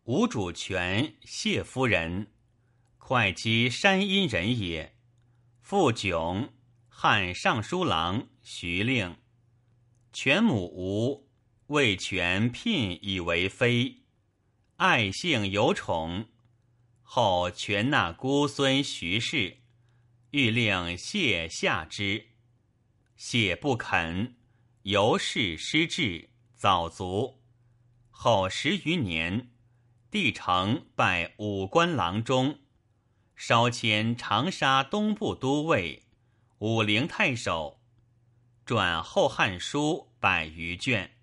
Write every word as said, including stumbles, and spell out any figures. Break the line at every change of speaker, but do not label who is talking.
吴主权谢夫人，会稽山阴人也。父迥，汉尚书郎、徐令。权母吴，为权聘以为妃，爱幸有宠。后权纳姑孙徐氏，欲令谢下之，谢不肯，由是失志，早卒。后十余年，帝成拜武官郎中，稍迁长沙东部都尉、武陵太守，撰《后汉书》百余卷。